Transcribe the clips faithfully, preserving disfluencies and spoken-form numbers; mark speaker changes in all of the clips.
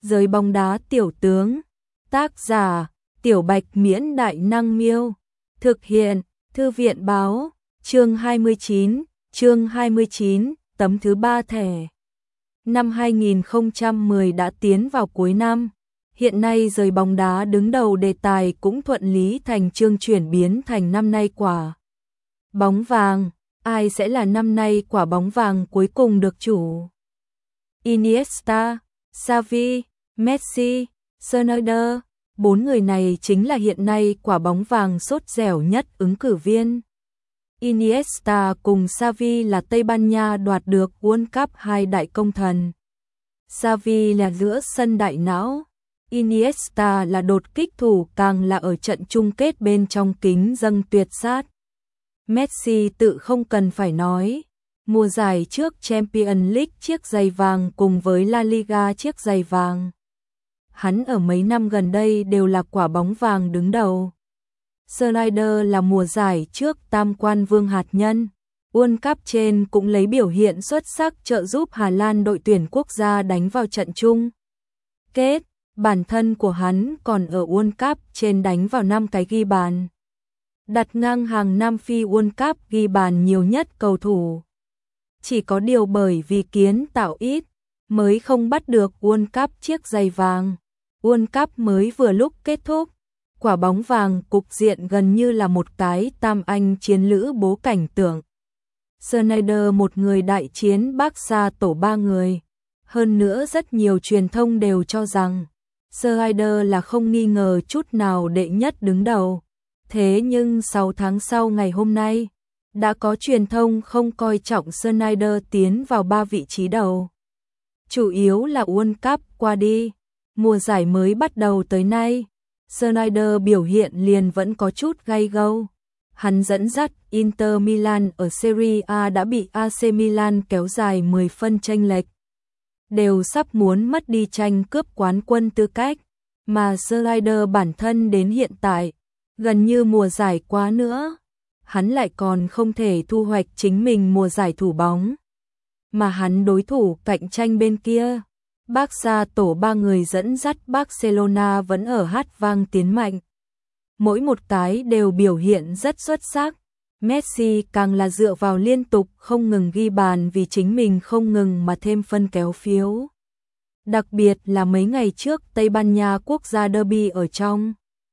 Speaker 1: Giới bóng đá tiểu tướng. Tác giả: Tiểu Bạch Miễn Đại Năng Miêu. Thực hiện: Thư viện Báo. Chương hai mươi chín. Chương hai mươi chín. Tấm thứ ba thẻ. Năm hai nghìn không trăm mười đã tiến vào cuối năm. Hiện nay giới bóng đá đứng đầu đề tài cũng thuận lý thành chương chuyển biến thành năm nay quả bóng vàng. Ai sẽ là năm nay quả bóng vàng cuối cùng được chủ? Iniesta, Xavi, Messi, Sneijder. Bốn người này chính là hiện nay quả bóng vàng sốt dẻo nhất ứng cử viên. Iniesta cùng Xavi là Tây Ban Nha đoạt được World Cup hai đại công thần. Xavi là giữa sân đại não. Iniesta là đột kích thủ, càng là ở trận chung kết bên trong kính dâng tuyệt sát. Messi tự không cần phải nói. Mùa giải trước Champions League chiếc giày vàng cùng với La Liga chiếc giày vàng. Hắn ở mấy năm gần đây đều là quả bóng vàng đứng đầu. Sneijder là mùa giải trước tam quan vương hạt nhân. World Cup trên cũng lấy biểu hiện xuất sắc trợ giúp Hà Lan đội tuyển quốc gia đánh vào trận chung kết. Bản thân của hắn còn ở World Cup trên đánh vào năm cái ghi bàn, đặt ngang hàng Nam Phi World Cup ghi bàn nhiều nhất cầu thủ. Chỉ có điều bởi vì kiến tạo ít mới không bắt được World Cup chiếc giày vàng. World Cup mới vừa lúc kết thúc, quả bóng vàng cục diện gần như là một cái tam anh chiến lữ bố cảnh tượng. Sneijder một người đại chiến Barca tổ ba người. Hơn nữa rất nhiều truyền thông đều cho rằng Sneijder là không nghi ngờ chút nào đệ nhất đứng đầu. Thế nhưng sáu tháng sau ngày hôm nay, đã có truyền thông không coi trọng Sneijder tiến vào ba vị trí đầu. Chủ yếu là World Cup qua đi, mùa giải mới bắt đầu tới nay, Sneijder biểu hiện liền vẫn có chút gay gâu. Hắn dẫn dắt Inter Milan ở Serie A đã bị a xê Milan kéo dài mười phân chênh lệch, đều sắp muốn mất đi tranh cướp quán quân tư cách, mà Sneijder bản thân đến hiện tại, gần như mùa giải quá nữa, hắn lại còn không thể thu hoạch chính mình mùa giải thủ bóng. Mà hắn đối thủ cạnh tranh bên kia, Barca tổ ba người dẫn dắt Barcelona vẫn ở hát vang tiến mạnh. Mỗi một cái đều biểu hiện rất xuất sắc. Messi càng là dựa vào liên tục không ngừng ghi bàn vì chính mình không ngừng mà thêm phân kéo phiếu. Đặc biệt là mấy ngày trước Tây Ban Nha quốc gia derby ở trong.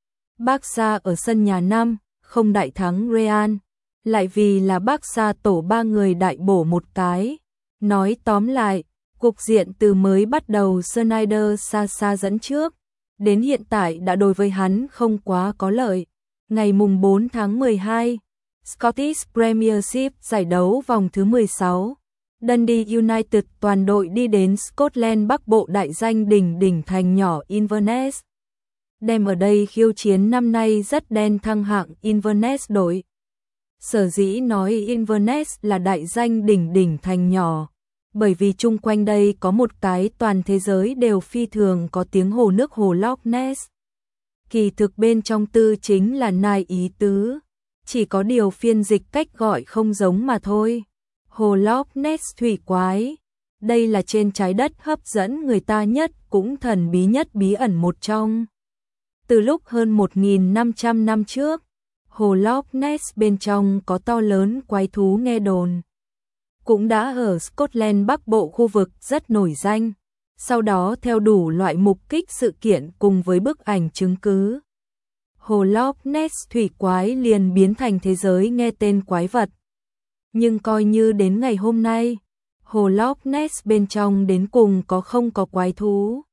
Speaker 1: Barca ở sân nhà năm không đại thắng Real, lại vì là Barca tổ ba người đại bổ một cái. Nói tóm lại, cục diện từ mới bắt đầu Sneijder xa xa dẫn trước, đến hiện tại đã đối với hắn không quá có lợi. Ngày mùng bốn tháng mười hai, Scottish Premiership giải đấu vòng thứ mười sáu, Dundee United toàn đội đi đến Scotland Bắc Bộ đại danh đỉnh đỉnh thành nhỏ Inverness. Đem ở đây khiêu chiến năm nay rất đen thăng hạng Inverness đội. Sở dĩ nói Inverness là đại danh đỉnh đỉnh thành nhỏ, bởi vì chung quanh đây có một cái toàn thế giới đều phi thường có tiếng hồ nước hồ Loch Ness. Kỳ thực bên trong tư chính là nai ý tứ, chỉ có điều phiên dịch cách gọi không giống mà thôi. Hồ Loch Ness thủy quái, đây là trên trái đất hấp dẫn người ta nhất cũng thần bí nhất bí ẩn một trong. Từ lúc hơn một nghìn năm trăm năm trước, hồ Loch Ness bên trong có to lớn quái thú nghe đồn. Cũng đã ở Scotland Bắc Bộ khu vực rất nổi danh. Sau đó theo đủ loại mục kích sự kiện cùng với bức ảnh chứng cứ, hồ Loch Ness thủy quái liền biến thành thế giới nghe tên quái vật. Nhưng coi như đến ngày hôm nay, hồ Loch Ness bên trong đến cùng có không có quái thú,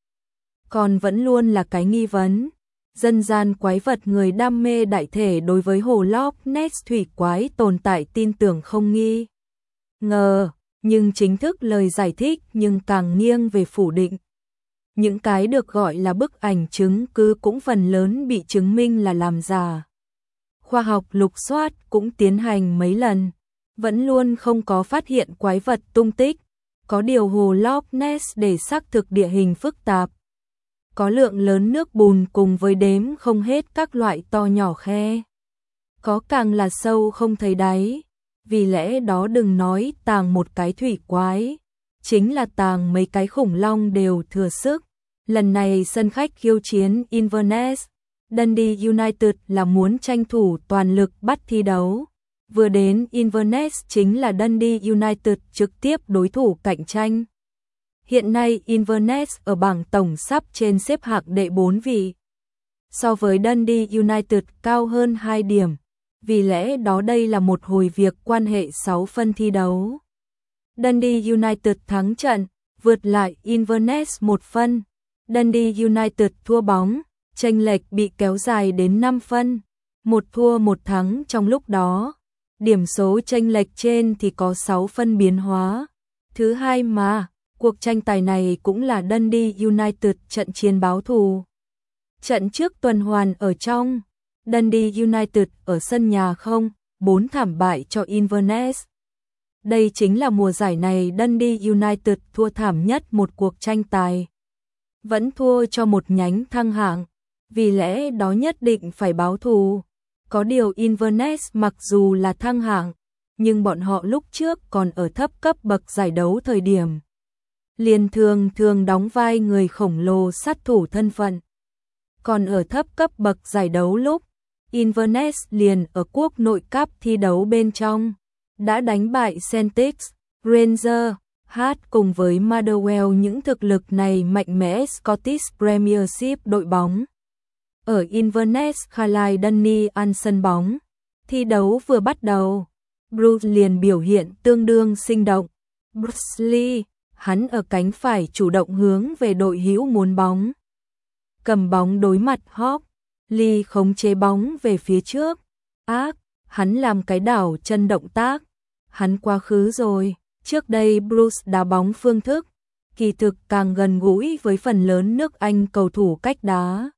Speaker 1: còn vẫn luôn là cái nghi vấn. Dân gian quái vật người đam mê đại thể đối với hồ Loch Ness thủy quái tồn tại tin tưởng không nghi ngờ, nhưng chính thức lời giải thích nhưng càng nghiêng về phủ định. Những cái được gọi là bức ảnh chứng cứ cũng phần lớn bị chứng minh là làm giả. Khoa học lục soát cũng tiến hành mấy lần, vẫn luôn không có phát hiện quái vật tung tích. Có điều hồ Loch Ness để xác thực địa hình phức tạp, có lượng lớn nước bùn cùng với đếm không hết các loại to nhỏ khe, có càng là sâu không thấy đáy. Vì lẽ đó đừng nói tàng một cái thủy quái, chính là tàng mấy cái khủng long đều thừa sức. Lần này sân khách khiêu chiến Inverness, Dundee United là muốn tranh thủ toàn lực bắt thi đấu. Vừa đến Inverness chính là Dundee United trực tiếp đối thủ cạnh tranh. Hiện nay Inverness ở bảng tổng sắp trên xếp hạng đệ bốn vị. So với Dundee United cao hơn hai điểm. Vì lẽ đó đây là một hồi việc quan hệ sáu phân thi đấu. Dundee United thắng trận, vượt lại Inverness một phân. Dundee United thua bóng, chênh lệch bị kéo dài đến năm phân. Một thua một thắng trong lúc đó. Điểm số chênh lệch trên thì có sáu phân biến hóa. Thứ hai mà, cuộc tranh tài này cũng là Dundee United trận chiến báo thù. Trận trước tuần hoàn ở trong, Dundee United ở sân nhà không, bốn thảm bại cho Inverness. Đây chính là mùa giải này Dundee United thua thảm nhất một cuộc tranh tài. Vẫn thua cho một nhánh thăng hạng, vì lẽ đó nhất định phải báo thù. Có điều Inverness mặc dù là thăng hạng, nhưng bọn họ lúc trước còn ở thấp cấp bậc giải đấu thời điểm. Liền thường thường đóng vai người khổng lồ sát thủ thân phận. Còn ở thấp cấp bậc giải đấu lúc, Inverness liền ở quốc nội cup thi đấu bên trong, đã đánh bại Celtic, Rangers, Hát cùng với Motherwell những thực lực này mạnh mẽ Scottish Premiership đội bóng. Ở Inverness Carlisle Dundee ăn sân bóng, thi đấu vừa bắt đầu, Bruce liền biểu hiện tương đương sinh động. Bruce Lee, hắn ở cánh phải chủ động hướng về đội hữu muốn bóng. Cầm bóng đối mặt Hawk, Lee khống chế bóng về phía trước. Ác, hắn làm cái đảo chân động tác. Hắn quá khứ rồi, trước đây Bruce đá bóng phương thức, kỳ thực càng gần gũi với phần lớn nước Anh cầu thủ cách đá.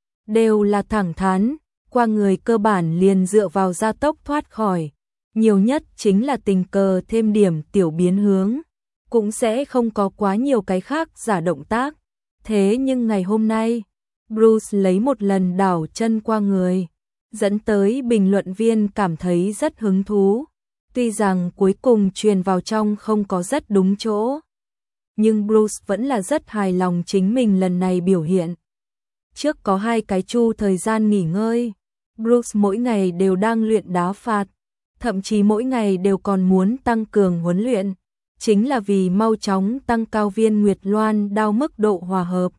Speaker 1: Đều là thẳng thắn, qua người cơ bản liền dựa vào gia tốc thoát khỏi. Nhiều nhất chính là tình cờ thêm điểm tiểu biến hướng, cũng sẽ không có quá nhiều cái khác giả động tác. Thế nhưng ngày hôm nay, Bruce lấy một lần đảo chân qua người, dẫn tới bình luận viên cảm thấy rất hứng thú. Tuy rằng cuối cùng truyền vào trong không có rất đúng chỗ, nhưng Bruce vẫn là rất hài lòng chính mình lần này biểu hiện. Trước có hai cái chu thời gian nghỉ ngơi, Bruce mỗi ngày đều đang luyện đá phạt, thậm chí mỗi ngày đều còn muốn tăng cường huấn luyện, chính là vì mau chóng tăng cao viên Nguyệt Loan đao mức độ hòa hợp.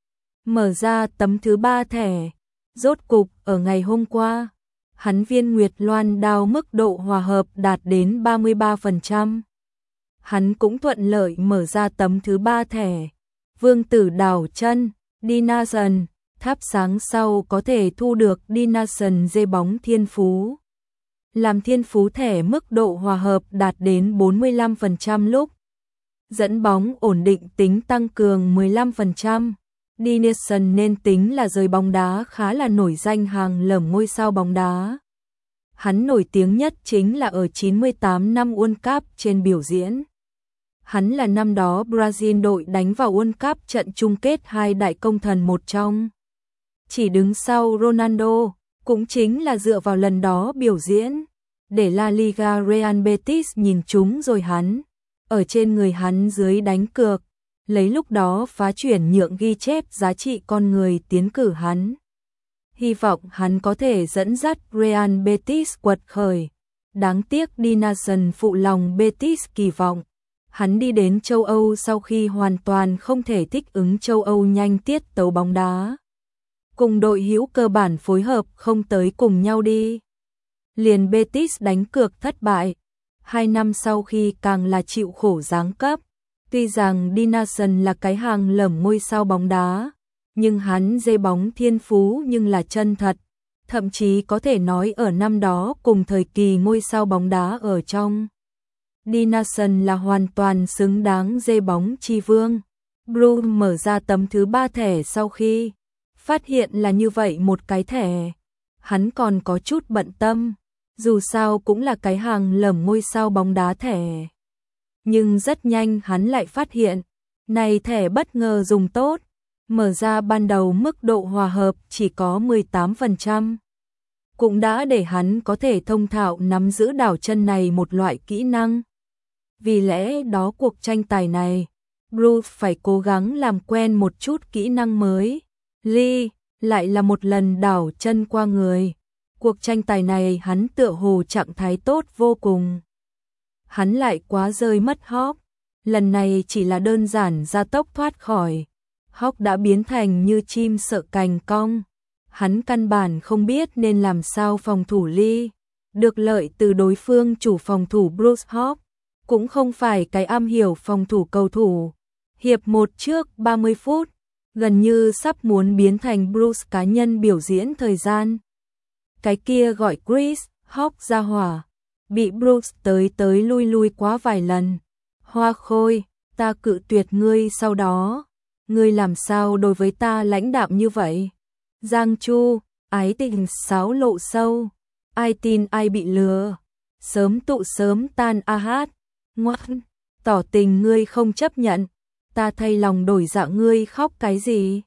Speaker 1: Mở ra tấm thứ ba thẻ, rốt cục ở ngày hôm qua, hắn viên Nguyệt Loan đao mức độ hòa hợp đạt đến ba mươi ba phần trăm. Hắn cũng thuận lợi mở ra tấm thứ ba thẻ, Vương tử đảo chân, Dination, thắp sáng sau có thể thu được Dination dê bóng thiên phú. Làm thiên phú thẻ mức độ hòa hợp đạt đến bốn mươi lăm phần trăm lúc. Dẫn bóng ổn định tính tăng cường mười lăm phần trăm. Dination nên tính là rời bóng đá khá là nổi danh hàng lởm ngôi sao bóng đá. Hắn nổi tiếng nhất chính là ở chín mươi tám năm World Cup trên biểu diễn. Hắn là năm đó Brazil đội đánh vào World Cup trận chung kết hai đại công thần một trong. Chỉ đứng sau Ronaldo, cũng chính là dựa vào lần đó biểu diễn, để La Liga Real Betis nhìn trúng rồi hắn, ở trên người hắn dưới đánh cược, lấy lúc đó phá chuyển nhượng ghi chép giá trị con người tiến cử hắn. Hy vọng hắn có thể dẫn dắt Real Betis quật khởi. Đáng tiếc Dination phụ lòng Betis kỳ vọng. Hắn đi đến châu Âu sau khi hoàn toàn không thể thích ứng châu Âu nhanh tiết tấu bóng đá. Cùng đội hữu cơ bản phối hợp không tới cùng nhau đi. Liền Betis đánh cược thất bại. Hai năm sau khi càng là chịu khổ giáng cấp. Tuy rằng Dination là cái hàng lởm ngôi sao bóng đá, nhưng hắn dê bóng thiên phú nhưng là chân thật. Thậm chí có thể nói ở năm đó cùng thời kỳ ngôi sao bóng đá ở trong. Dination là hoàn toàn xứng đáng dê bóng chi vương. Bruce mở ra tấm thứ ba thẻ sau khi phát hiện là như vậy một cái thẻ. Hắn còn có chút bận tâm, dù sao cũng là cái hàng lởm ngôi sao bóng đá thẻ. Nhưng rất nhanh hắn lại phát hiện, này thẻ bất ngờ dùng tốt, mở ra ban đầu mức độ hòa hợp chỉ có mười tám phần trăm. Cũng đã để hắn có thể thông thạo nắm giữ đảo chân này một loại kỹ năng. Vì lẽ đó cuộc tranh tài này, Bruce phải cố gắng làm quen một chút kỹ năng mới. Lee lại là một lần đảo chân qua người. Cuộc tranh tài này hắn tựa hồ trạng thái tốt vô cùng. Hắn lại quá rơi mất Hawk. Lần này chỉ là đơn giản gia tốc thoát khỏi. Hawk đã biến thành như chim sợ cành cong. Hắn căn bản không biết nên làm sao phòng thủ Lee. Được lợi từ đối phương chủ phòng thủ Bruce Hawk. Cũng không phải cái am hiểu phòng thủ cầu thủ. Hiệp một trước ba mươi phút, gần như sắp muốn biến thành Bruce cá nhân biểu diễn thời gian. Cái kia gọi Chris, Hawk ra hỏa, bị Bruce tới tới lui lui quá vài lần. Hoa Khôi, ta cự tuyệt ngươi sau đó. Ngươi làm sao đối với ta lãnh đạm như vậy? Giang Chu, ái tình sáo lộ sâu. Ai tin ai bị lừa. Sớm tụ sớm tan a hát. Ngoan, tỏ tình ngươi không chấp nhận. Ta thay lòng đổi dạ ngươi khóc cái gì?